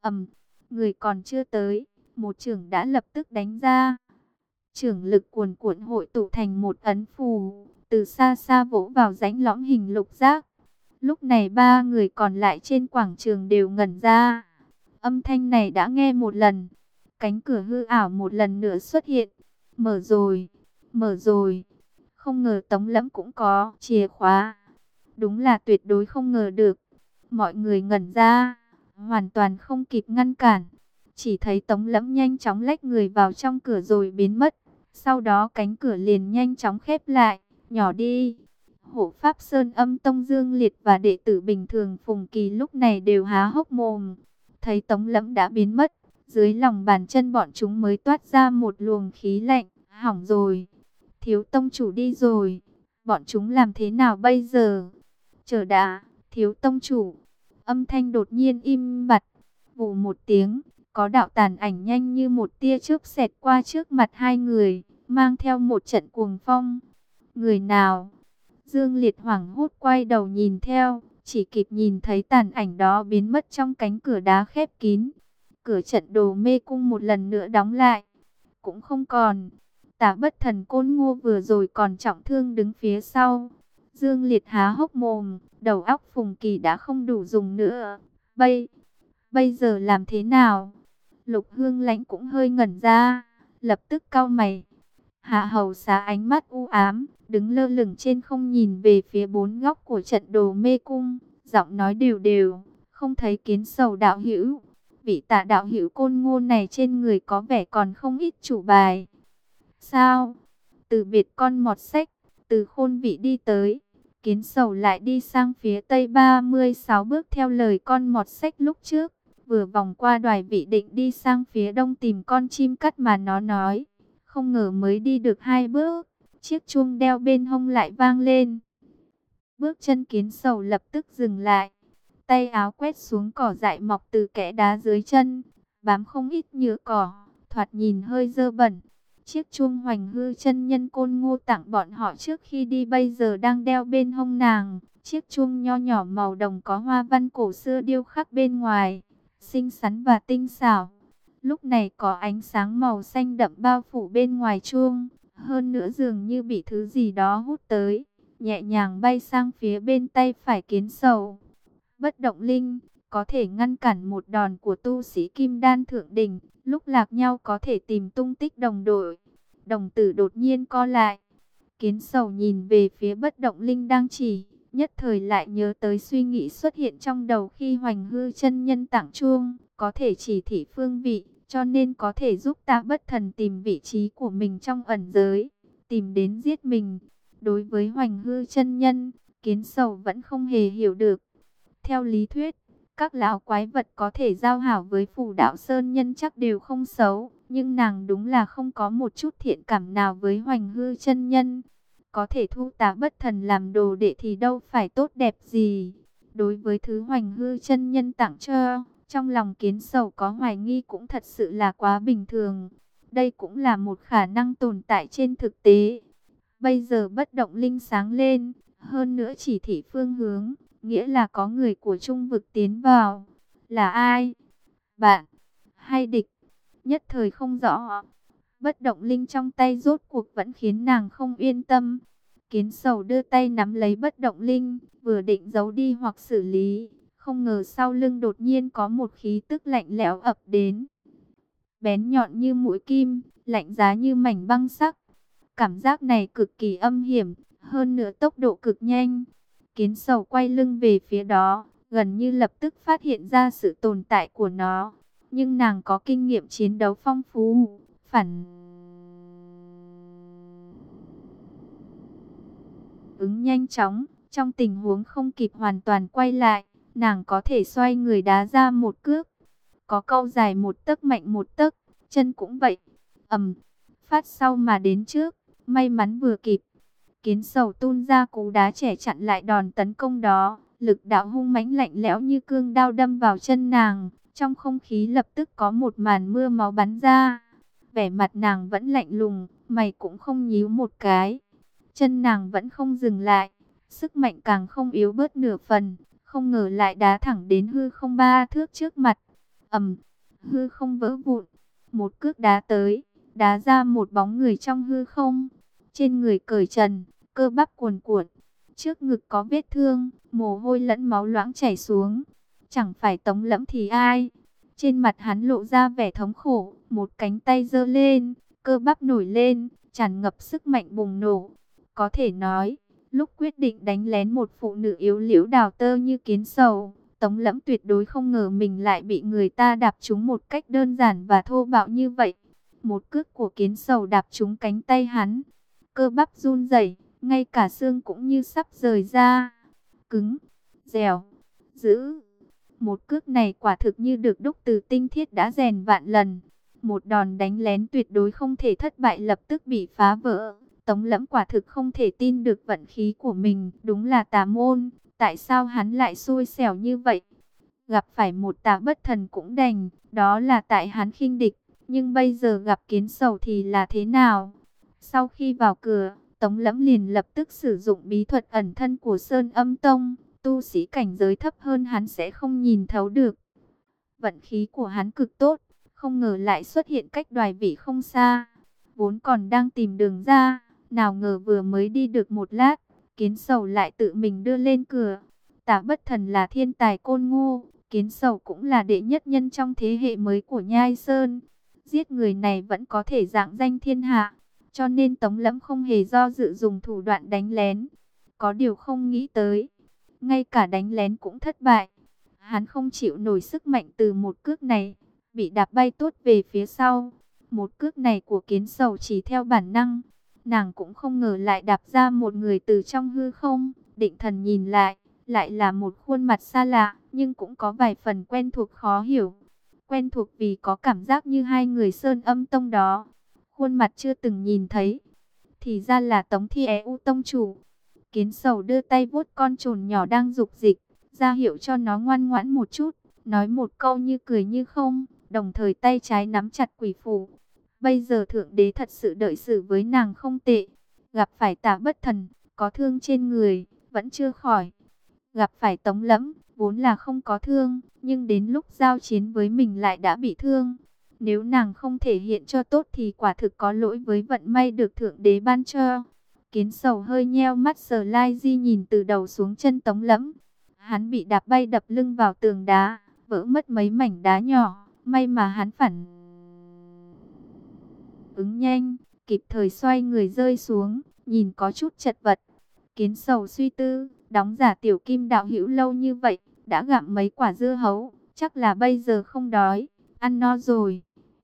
Người còn chưa tới, một chưởng đã lập tức đánh ra. Chưởng lực cuồn cuộn hội tụ thành một ấn phù, từ xa xa vỗ vào rãnh lõm hình lục giác. Lúc này 3 người còn lại trên quảng trường đều ngẩn ra. Âm thanh này đã nghe một lần, cánh cửa hư ảo một lần nữa xuất hiện. Mở rồi, mở rồi. Không ngờ Tống Lẫm cũng có chìa khóa. Đúng là tuyệt đối không ngờ được. Mọi người ngẩn ra, hoàn toàn không kịp ngăn cản. Chỉ thấy Tống Lẫm nhanh chóng lách người vào trong cửa rồi biến mất. Sau đó cánh cửa liền nhanh chóng khép lại, nhỏ đi. Hộ Pháp Sơn Âm Tông Dương Liệt và đệ tử bình thường Phùng Kỳ lúc này đều há hốc mồm. Thấy Tống Lẫm đã biến mất, dưới lòng bàn chân bọn chúng mới toát ra một luồng khí lạnh. Hỏng rồi, Thiếu tông chủ đi rồi, bọn chúng làm thế nào bây giờ? Chờ đã, Thiếu tông chủ. Âm thanh đột nhiên im bặt. Vù một tiếng, có đạo tàn ảnh nhanh như một tia chớp xẹt qua trước mặt 2 người, mang theo một trận cuồng phong. Người nào? Dương Liệt hoảng hốt quay đầu nhìn theo, chỉ kịp nhìn thấy tàn ảnh đó biến mất trong cánh cửa đá khép kín. Cửa trận Đồ Mê Cung một lần nữa đóng lại, cũng không còn. Tạ Bất Thần Côn Ngô vừa rồi còn trọng thương đứng phía sau. Dương Liệt há hốc mồm, đầu óc Phùng Kỳ đã không đủ dùng nữa. Bây giờ làm thế nào? Lục Hương Lãnh cũng hơi ngẩn ra, lập tức cau mày. Hạ hầu xá ánh mắt u ám, đứng lơ lửng trên không nhìn về phía 4 góc của trận Đồ Mê Cung, giọng nói đều đều, không thấy Kiến Sầu đạo hữu. Vị Tạ đạo hữu Côn Ngô này trên người có vẻ còn không ít chủ bài. Sao? Từ biệt con mọt sách, từ Khôn Vị đi tới. Kiến Sầu lại đi sang phía tây 36 bước theo lời con mọt sách lúc trước. Vừa vòng qua Đoài Vị định đi sang phía đông tìm con chim cắt mà nó nói. Không ngờ mới đi được 2 bước, chiếc chuông đeo bên hông lại vang lên. Bước chân Kiến Sầu lập tức dừng lại. Tay áo quét xuống cỏ dại mọc từ kẽ đá dưới chân, bám không ít nhựa cỏ, thoạt nhìn hơi dơ bẩn. Chiếc chuông Hoành Hư chân nhân Côn Ngô tặng bọn họ trước khi đi bây giờ đang đeo bên hông nàng. Chiếc chuông nho nhỏ màu đồng có hoa văn cổ xưa điêu khắc bên ngoài, xinh xắn và tinh xảo. Lúc này có ánh sáng màu xanh đậm bao phủ bên ngoài chuông, hơn nữa dường như bị thứ gì đó hút tới, nhẹ nhàng bay sang phía bên tay phải Kiến Sầu. Bất động linh, có thể ngăn cản một đòn của tu sĩ kim đan thượng đỉnh, lúc lạc nhau có thể tìm tung tích đồng đội. Đồng tử đột nhiên co lại. Kiến Sầu nhìn về phía bất động linh đang chỉ, nhất thời lại nhớ tới suy nghĩ xuất hiện trong đầu khi Hoành Hư chân nhân tặng chuông, có thể chỉ thị phương vị, cho nên có thể giúp ta bất thần tìm vị trí của mình trong ẩn giới, tìm đến giết mình. Đối với Hoành Hư chân nhân, Kiến Sầu vẫn không hề hiểu được. Theo lý thuyết, các lão quái vật có thể giao hảo với Phù Đạo Sơn nhân chắc đều không xấu, nhưng nàng đúng là không có một chút thiện cảm nào với Hoành Hư chân nhân. Có thể thu tá bất thần làm đồ đệ thì đâu phải tốt đẹp gì. Đối với thứ Hoành Hư chân nhân tặng cho, trong lòng Kiến Sầu có hoài nghi cũng thật sự là quá bình thường. Đây cũng là một khả năng tồn tại trên thực tế. Bây giờ bất động linh sáng lên, hơn nữa chỉ thị phương hướng, nghĩa là có người của trung vực tiến vào. Là ai? Bạn hay địch? Nhất thời không rõ. Bất động linh trong tay rốt cuộc vẫn khiến nàng không yên tâm. Kiến Sầu đưa tay nắm lấy bất động linh, vừa định giấu đi hoặc xử lý, không ngờ sau lưng đột nhiên có một khí tức lạnh lẽo ập đến. Bén nhọn như mũi kim, lạnh giá như mảnh băng sắc. Cảm giác này cực kỳ âm hiểm, hơn nữa tốc độ cực nhanh. Kiến Sầu quay lưng về phía đó, gần như lập tức phát hiện ra sự tồn tại của nó. Nhưng nàng có kinh nghiệm chiến đấu phong phú, phản ứng nhanh chóng, trong tình huống không kịp hoàn toàn quay lại, nàng có thể xoay người đá ra một cước. Có câu dài một tấc mạnh một tấc, chân cũng vậy. Phát sau mà đến trước, may mắn vừa kịp. Kiến Sầu tung ra cú đá trẻ chặn lại đòn tấn công đó, lực đạo hung mãnh lạnh lẽo như cương đao đâm vào chân nàng. Trong không khí lập tức có một màn mưa máu bắn ra. Vẻ mặt nàng vẫn lạnh lùng, mày cũng không nhíu một cái. Chân nàng vẫn không dừng lại, sức mạnh càng không yếu bớt nửa phần, không ngờ lại đá thẳng đến hư không 3 thước trước mặt. Hư không vỡ vụn, một cước đá tới, đá ra một bóng người trong hư không. Trên người cởi trần, cơ bắp cuồn cuộn, trước ngực có vết thương, mồ hôi lẫn máu loãng chảy xuống. Chẳng phải Tống Lẫm thì ai? Trên mặt hắn lộ ra vẻ thống khổ, một cánh tay giơ lên, cơ bắp nổi lên, tràn ngập sức mạnh bùng nổ. Có thể nói, lúc quyết định đánh lén một phụ nữ yếu liễu đào tơ như Kiến Sầu, Tống Lẫm tuyệt đối không ngờ mình lại bị người ta đạp trúng một cách đơn giản và thô bạo như vậy. Một cước của Kiến Sầu đạp trúng cánh tay hắn, cơ bắp run rẩy, ngay cả xương cũng như sắp rời ra. Cứng, dẻo, dữ. Một cước này quả thực như được đúc từ tinh thiết đã rèn vạn lần. Một đòn đánh lén tuyệt đối không thể thất bại lập tức bị phá vỡ. Tống Lẫm quả thực không thể tin được vận khí của mình. Đúng là tà môn. Tại sao hắn lại xui xẻo như vậy? Gặp phải một tà bất thần cũng đành. Đó là tại hắn khinh địch. Nhưng bây giờ gặp Kiến Sầu thì là thế nào? Sau khi vào cửa, Tống Lẫm liền lập tức sử dụng bí thuật ẩn thân của Sơn Âm Tông. Tu sĩ cảnh giới thấp hơn hắn sẽ không nhìn thấu được. Vận khí của hắn cực tốt, không ngờ lại xuất hiện cách Đoài Vị không xa. Vốn còn đang tìm đường ra, nào ngờ vừa mới đi được một lát, Kiến Sầu lại tự mình đưa lên cửa. Tả Bất Thần là thiên tài Côn Ngô, Kiến Sầu cũng là đệ nhất nhân trong thế hệ mới của Nhai Sơn. Giết người này vẫn có thể rạng danh thiên hạ, cho nên Tống Lẫm không hề do dự dùng thủ đoạn đánh lén. Có điều không nghĩ tới, ngay cả đánh lén cũng thất bại. Hắn không chịu nổi sức mạnh từ một cước này, bị đạp bay tốt về phía sau. Một cước này của Kiến Sầu chỉ theo bản năng, nàng cũng không ngờ lại đạp ra một người từ trong hư không. Định thần nhìn lại là một khuôn mặt xa lạ, nhưng cũng có vài phần quen thuộc khó hiểu. Quen thuộc vì có cảm giác như hai người Sơn Âm Tông đó. Khuôn mặt chưa từng nhìn thấy, thì ra là Tống Thi EU tông chủ. Kiến Sầu đưa tay vuốt con trồn nhỏ đang dục dịch, ra hiệu cho nó ngoan ngoãn một chút, nói một câu như cười như không, đồng thời tay trái nắm chặt quỷ phù. Bây giờ thượng đế thật sự đợi xử với nàng không tệ. Gặp phải Tả Bất Thần, có thương trên người, vẫn chưa khỏi. Gặp phải Tống Lẫm, vốn là không có thương, nhưng đến lúc giao chiến với mình lại đã bị thương. Nếu nàng không thể hiện cho tốt thì quả thực có lỗi với vận may được thượng đế ban cho. Kiến Sầu hơi nheo mắt sờ lai di nhìn từ đầu xuống chân Tống Lẫm. Hắn bị đạp bay đập lưng vào tường đá, vỡ mất mấy mảnh đá nhỏ. May mà hắn phản ứng nhanh, kịp thời xoay người rơi xuống, nhìn có chút chật vật. Kiến Sầu suy tư, đóng giả tiểu kim đạo hữu lâu như vậy, đã gặm mấy quả dưa hấu, chắc là bây giờ không đói, ăn no rồi.